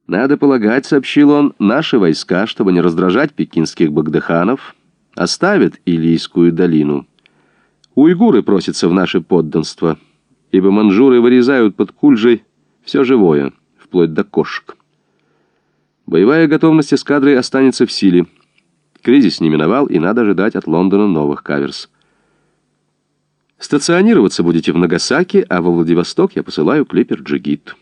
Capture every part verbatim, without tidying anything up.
Надо полагать, сообщил он, наши войска, чтобы не раздражать пекинских богдыханов, оставят Илийскую долину. Уйгуры просятся в наше подданство, ибо манжуры вырезают под Кульжей все живое, вплоть до кошек. Боевая готовность эскадры останется в силе. Кризис не миновал, и надо ожидать от Лондона новых каверс. Стационироваться будете в Нагасаки, а во Владивосток я посылаю клипер «Джигит».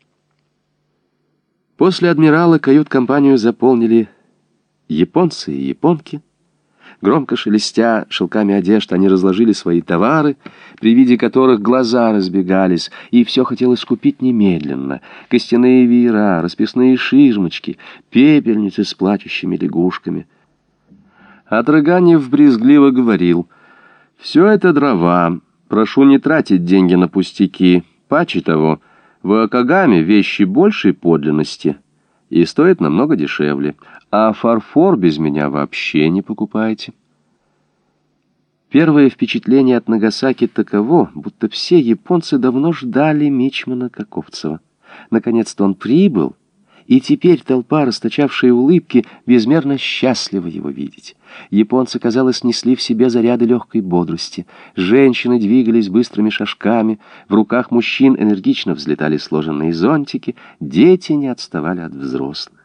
После адмирала кают-компанию заполнили японцы и японки. Громко шелестя шелками одежд, они разложили свои товары, при виде которых глаза разбегались, и все хотелось купить немедленно. Костяные веера, расписные ширмочки, пепельницы с плачущими лягушками. Атраганьев брезгливо говорил: «Все это дрова, прошу не тратить деньги на пустяки, паче того, в Акагаме вещи большей подлинности и стоят намного дешевле, а фарфор без меня вообще не покупайте». Первое впечатление от Нагасаки таково, будто все японцы давно ждали мичмана Каковцева. Наконец-то он прибыл, и теперь толпа, расточавшая улыбки, безмерно счастлива его видеть. Японцы, казалось, несли в себе заряды легкой бодрости. Женщины двигались быстрыми шажками, в руках мужчин энергично взлетали сложенные зонтики, дети не отставали от взрослых.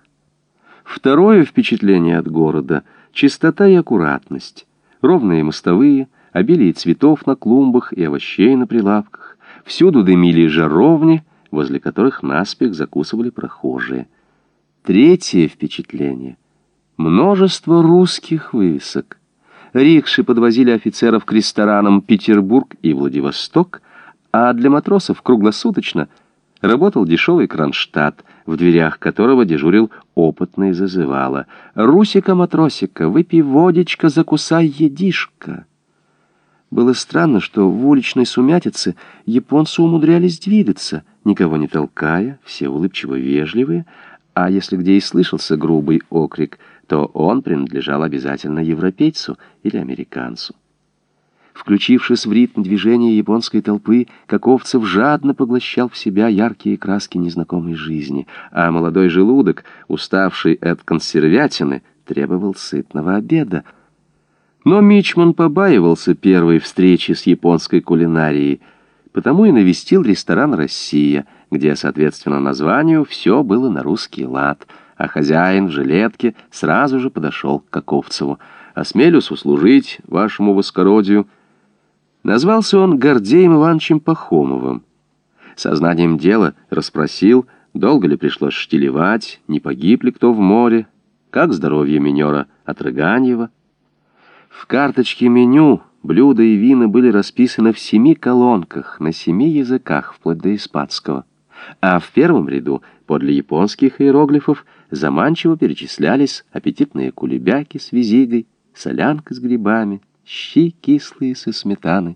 Второе впечатление от города — чистота и аккуратность, ровные мостовые, обилие цветов на клумбах и овощей на прилавках, всюду дымили жаровни, возле которых наспех закусывали прохожие. Третье впечатление — множество русских вывесок. Рикши подвозили офицеров к ресторанам Петербург и Владивосток, а для матросов круглосуточно работал дешевый Кронштадт, в дверях которого дежурил опытный зазывало: «Русика-матросика, выпей водичка, закусай едишка». Было странно, что в уличной сумятице японцы умудрялись двигаться, никого не толкая, все улыбчиво вежливые, а если где и слышался грубый окрик, то он принадлежал обязательно европейцу или американцу. Включившись в ритм движения японской толпы, Каковцев жадно поглощал в себя яркие краски незнакомой жизни, а молодой желудок, уставший от консервятины, требовал сытного обеда. Но мичман побаивался первой встречи с японской кулинарией, потому и навестил ресторан «Россия», где, соответственно названию, все было на русский лад, а хозяин в жилетке сразу же подошел к Каковцеву. «Осмелюсь услужить вашему воскородию». Назвался он Гордеем Ивановичем Пахомовым. Сознанием дела расспросил, долго ли пришлось штилевать, не погиб ли кто в море, как здоровье минера Атраганьева. В карточке меню блюда и вина были расписаны в семи колонках, на семи языках, вплоть до испанского. А в первом ряду, подле японских иероглифов, заманчиво перечислялись аппетитные кулебяки с визигой, солянка с грибами, щи кислые со сметаной.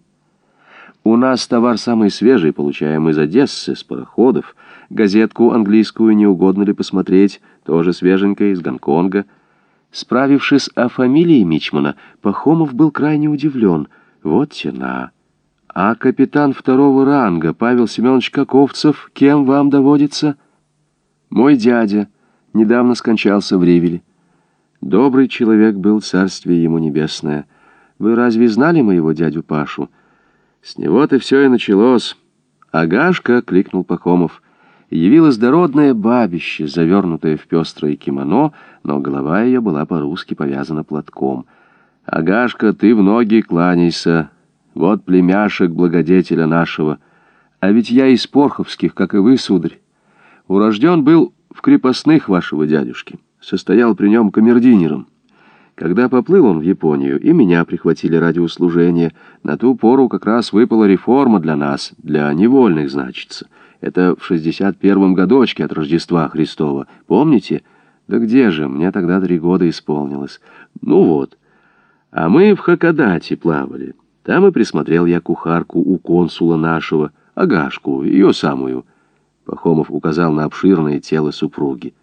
У нас товар самый свежий, получаем из Одессы, с пароходов. Газетку английскую не угодно ли посмотреть, тоже свеженькая, из Гонконга. Справившись о фамилии мичмана, Пахомов был крайне удивлен. Вот тена. А капитан второго ранга, Павел Семенович Каковцев, кем вам доводится? Мой дядя. Недавно скончался в Ревеле. Добрый человек был, царствие ему небесное. Вы разве знали моего дядю Пашу? С него-то все и началось. «Агашка!» — кликнул Пахомов. Явилось дородное бабище, завернутое в пестрое кимоно, но голова ее была по-русски повязана платком. «Агашка, ты в ноги кланяйся. Вот племяшек благодетеля нашего. А ведь я из Порховских, как и вы, сударь. Урожден был в крепостных вашего дядюшки. Состоял при нем камердинером. Когда поплыл он в Японию, и меня прихватили ради услужения. На ту пору как раз выпала реформа для нас, для невольных, значится. Это в шестьдесят первом годочке от Рождества Христова. Помните? Да где же, мне тогда три года исполнилось. Ну вот. А мы в Хакодате плавали. Там и присмотрел я кухарку у консула нашего, Агашку, ее самую. Пахомов указал на обширное тело супруги.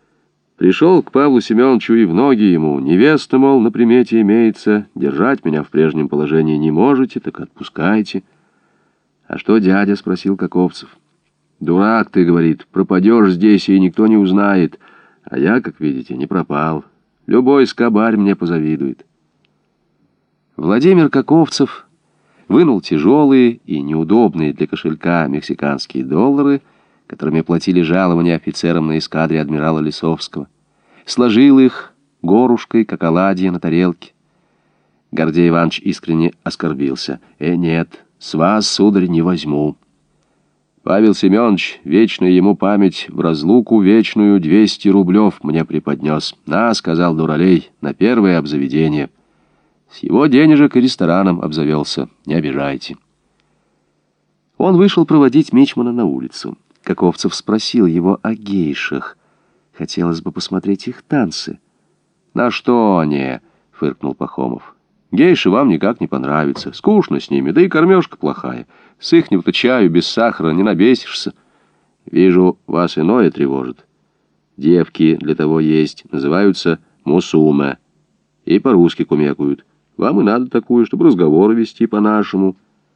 Пришел к Павлу Семеновичу и в ноги ему. Невеста, мол, на примете имеется. Держать меня в прежнем положении не можете, так отпускайте. — А что дядя? — спросил Каковцев. «Дурак ты, — говорит, — пропадешь здесь, и никто не узнает. А я, как видите, не пропал. Любой скобарь мне позавидует». Владимир Каковцев вынул тяжелые и неудобные для кошелька мексиканские доллары, которыми платили жалования офицерам на эскадре адмирала Лисовского, сложил их горушкой, как оладьи на тарелке. Гордей Иванович искренне оскорбился. «Э, нет, с вас, сударь, не возьму. Павел Семенович, вечная ему память, в разлуку вечную двести рублев мне преподнес. На, — сказал дуралей, — на первое обзаведение. С его денежек и рестораном обзавелся. Не обижайте». Он вышел проводить мичмана на улицу. Каковцев спросил его о гейшах. Хотелось бы посмотреть их танцы. «На что они?» — фыркнул Пахомов. «Гейши вам никак не понравятся. Скучно с ними, да и кормежка плохая. С ихнего-то чаю без сахара не набесишься. Вижу, вас иное тревожит. Девки для того есть, называются мусуме. И по-русски кумекают. Вам и надо такую, чтобы разговоры вести по-нашему».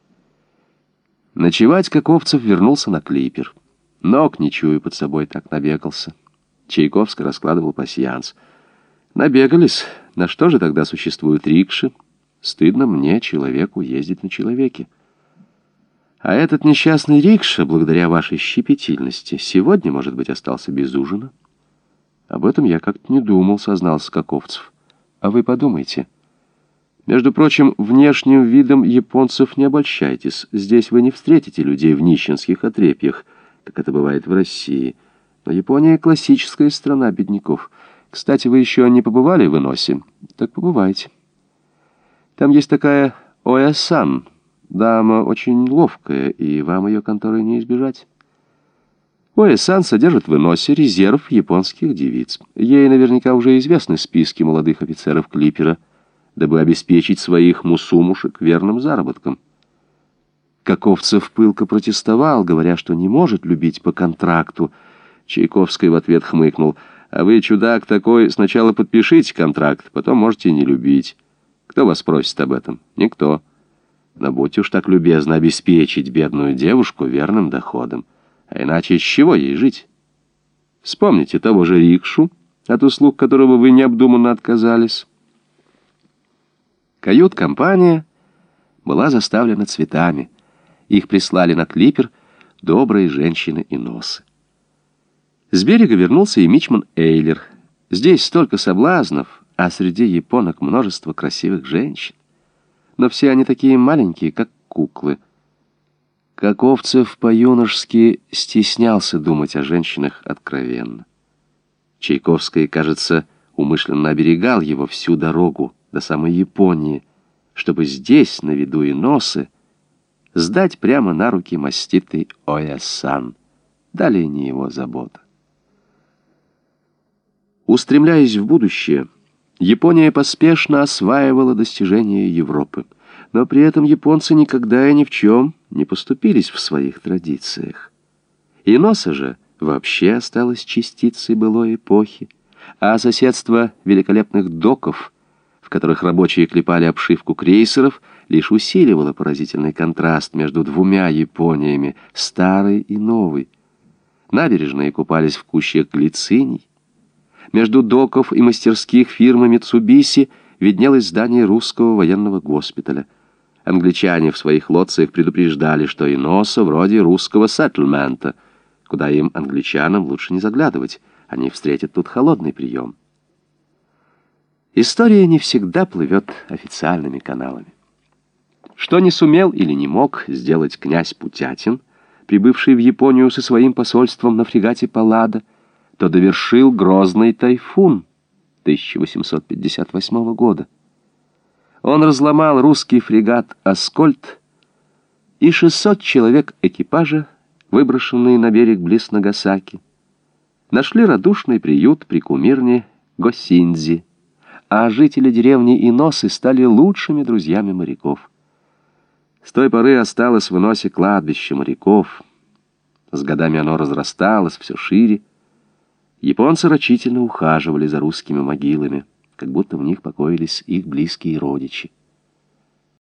Ночевать Каковцев вернулся на клипер. Ног не чую, под собой так набегался. Чайковский раскладывал пасьянс. Набегались. На что же тогда существуют рикши? Стыдно мне, человеку, ездить на человеке. А этот несчастный рикша, благодаря вашей щепетильности, сегодня, может быть, остался без ужина? Об этом я как-то не думал, сознался Каковцев. А вы подумайте. Между прочим, внешним видом японцев не обольщайтесь. Здесь вы не встретите людей в нищенских отрепьях, как это бывает в России. Но Япония — классическая страна бедняков. Кстати, вы еще не побывали в Иносе? Так побывайте. Там есть такая Оя-сан. Дама очень ловкая, и вам ее конторы не избежать. Оя-сан содержит в Иносе резерв японских девиц. Ей наверняка уже известны списки молодых офицеров клипера, дабы обеспечить своих мусумушек верным заработком. Каковцев пылко протестовал, говоря, что не может любить по контракту. Чайковский в ответ хмыкнул. «А вы, чудак такой, сначала подпишите контракт, потом можете не любить. Кто вас просит об этом? Никто. Но будьте уж так любезны обеспечить бедную девушку верным доходом. А иначе с чего ей жить? Вспомните того же рикшу, от услуг которого вы необдуманно отказались». Кают-компания была заставлена цветами. Их прислали на клипер добрые женщины и носы. С берега вернулся и мичман Эйлер. Здесь столько соблазнов, а среди японок множество красивых женщин. Но все они такие маленькие, как куклы. Каковцев по-юношески стеснялся думать о женщинах откровенно. Чайковский, кажется, умышленно оберегал его всю дорогу до самой Японии, чтобы здесь, на виду и носы, сдать прямо на руки маститый Оя-сан. Далее не его забота. Устремляясь в будущее, Япония поспешно осваивала достижения Европы, но при этом японцы никогда и ни в чем не поступились в своих традициях. Иноса же вообще осталась частицей былой эпохи, а соседство великолепных доков, в которых рабочие клепали обшивку крейсеров, лишь усиливало поразительный контраст между двумя Япониями, старой и новой. Набережные купались в кущах глициний. Между доков и мастерских фирмы Митсубиси виднелось здание русского военного госпиталя. Англичане в своих лоциях предупреждали, что Иноса вроде русского сеттельмента, куда им, англичанам, лучше не заглядывать, они встретят тут холодный прием. История не всегда плывет официальными каналами. Что не сумел или не мог сделать князь Путятин, прибывший в Японию со своим посольством на фрегате «Паллада», то довершил Грозный тайфун тысяча восемьсот пятьдесят восьмого года. Он разломал русский фрегат «Аскольд», и шестьсот человек экипажа, выброшенные на берег близ Нагасаки, нашли радушный приют при кумирне Госиндзи, а жители деревни Иносы стали лучшими друзьями моряков. С той поры осталось в Иносе кладбище моряков. С годами оно разрасталось все шире. Японцы рачительно ухаживали за русскими могилами, как будто в них покоились их близкие родичи.